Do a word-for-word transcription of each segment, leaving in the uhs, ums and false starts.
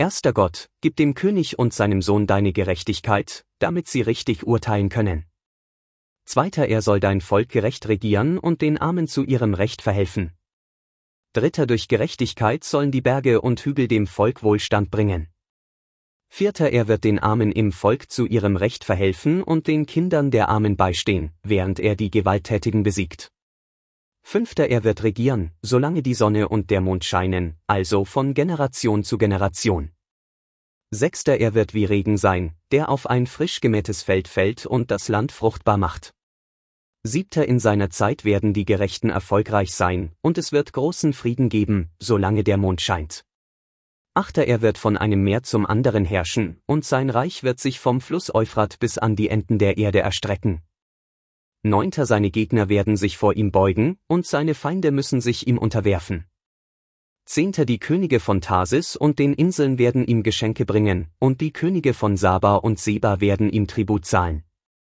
Erster Gott, gib dem König und seinem Sohn deine Gerechtigkeit, damit sie richtig urteilen können. Zweiter, er soll dein Volk gerecht regieren und den Armen zu ihrem Recht verhelfen. Dritter, durch Gerechtigkeit sollen die Berge und Hügel dem Volk Wohlstand bringen. Vierter, er wird den Armen im Volk zu ihrem Recht verhelfen und den Kindern der Armen beistehen, während er die Gewalttätigen besiegt. Fünfter, er wird regieren, solange die Sonne und der Mond scheinen, also von Generation zu Generation. Sechster, er wird wie Regen sein, der auf ein frisch gemähtes Feld fällt und das Land fruchtbar macht. Siebter, in seiner Zeit werden die Gerechten erfolgreich sein, und es wird großen Frieden geben, solange der Mond scheint. Achter, er wird von einem Meer zum anderen herrschen, und sein Reich wird sich vom Fluss Euphrat bis an die Enden der Erde erstrecken. Neunter, seine Gegner werden sich vor ihm beugen, und seine Feinde müssen sich ihm unterwerfen. Zehnter, die Könige von Tarsis und den Inseln werden ihm Geschenke bringen, und die Könige von Saba und Seba werden ihm Tribut zahlen.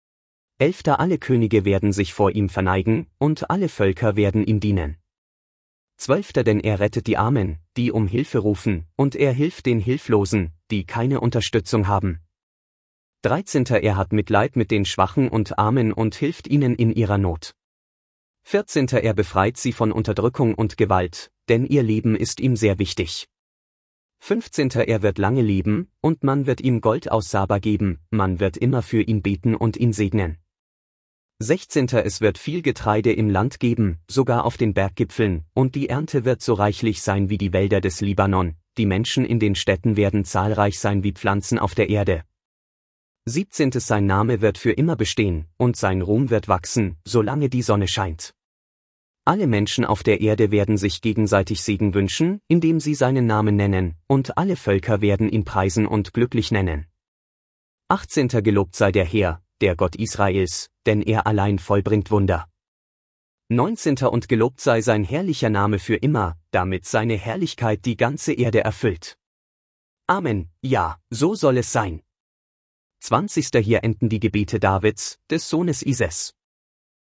Elfter, alle Könige werden sich vor ihm verneigen, und alle Völker werden ihm dienen. Zwölfter, denn er rettet die Armen, die um Hilfe rufen, und er hilft den Hilflosen, die keine Unterstützung haben. Dreizehnter, er hat Mitleid mit den Schwachen und Armen und hilft ihnen in ihrer Not. Vierzehnter, er befreit sie von Unterdrückung und Gewalt, denn ihr Leben ist ihm sehr wichtig. Fünfzehnter, er wird lange leben, und man wird ihm Gold aus Saba geben, man wird immer für ihn beten und ihn segnen. Sechzehnter, es wird viel Getreide im Land geben, sogar auf den Berggipfeln, und die Ernte wird so reichlich sein wie die Wälder des Libanon, die Menschen in den Städten werden zahlreich sein wie Pflanzen auf der Erde. Siebzehntes, sein Name wird für immer bestehen, und sein Ruhm wird wachsen, solange die Sonne scheint. Alle Menschen auf der Erde werden sich gegenseitig Segen wünschen, indem sie seinen Namen nennen, und alle Völker werden ihn preisen und glücklich nennen. Achtzehnter, gelobt sei der Herr, der Gott Israels, denn er allein vollbringt Wunder. Neunzehnter, und gelobt sei sein herrlicher Name für immer, damit seine Herrlichkeit die ganze Erde erfüllt. Amen, ja, so soll es sein. Zwanzigster, hier enden die Gebete Davids, des Sohnes Ises.